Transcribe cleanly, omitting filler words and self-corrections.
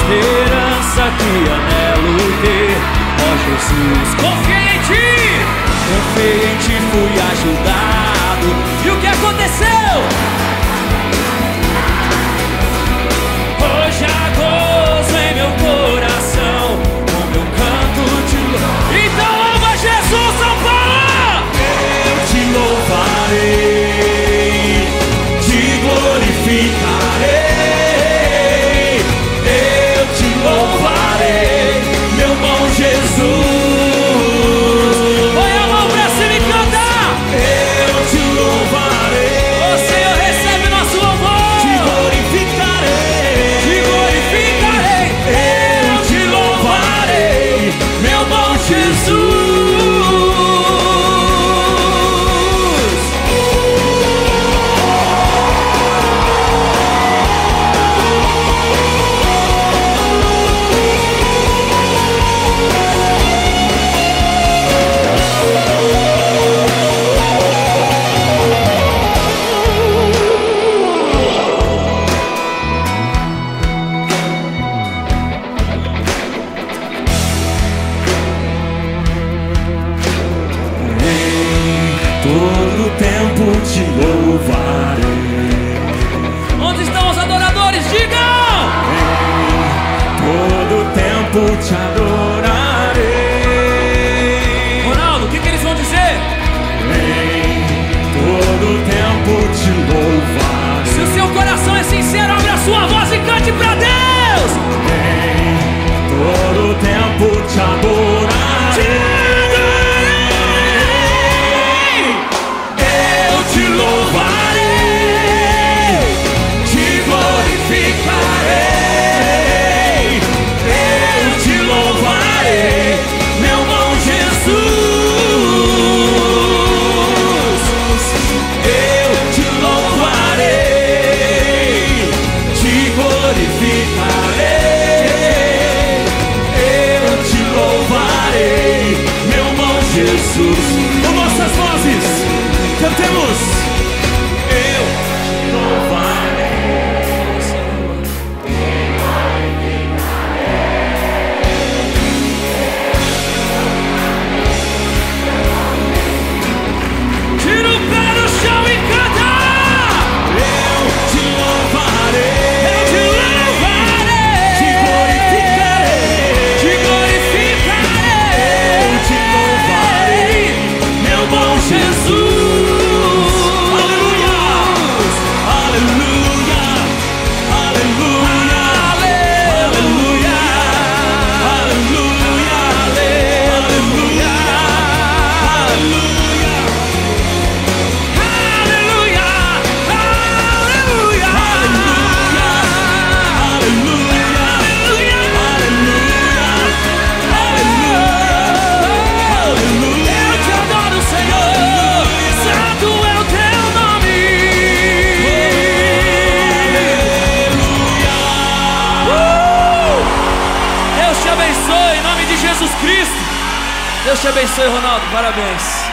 esperança que anelo ter. Ó Jesus, confiei em ti, fui ajudado. E o que aconteceu? Hoje há gozo em meu coração, com meu canto de louvor. Então louva Jesus, São Paulo! Eu te louvarei, te glorificarei. Eu te louvarei, meu bom Jesus. Põe a mão pra cima e canta! Eu te louvarei, O Senhor recebe nosso louvor. te glorificarei. Eu te louvarei, meu bom Jesus. Todo tempo te louvarei. Onde estão os adoradores? Digam! Todo tempo te adorarei. Ronaldo, o que eles vão dizer? Todo tempo te louvarei. Se o seu coração é sincero, abra a sua voz e cante pra Deus! Todo tempo te adorarei. Eu te louvarei, te glorificarei. Eu te louvarei, meu bom Jesus. Eu te louvarei, te glorificarei. Eu te louvarei, meu bom Jesus. Com nossas vozes, cantemos. Eu te louvarei. Tira o pé do chão e canta! Eu te louvarei, Eu te louvarei! te glorificarei. Te glorificarei! Eu te louvarei, meu bom Jesus. Aleluia, aleluia, aleluia, aleluia, aleluia, aleluia, aleluia. Aleluia! Aleluia! Eu te adoro, Senhor! Santo é o teu nome! Deus te abençoe, em nome de Jesus Cristo! Deus te abençoe, Ronaldo, parabéns!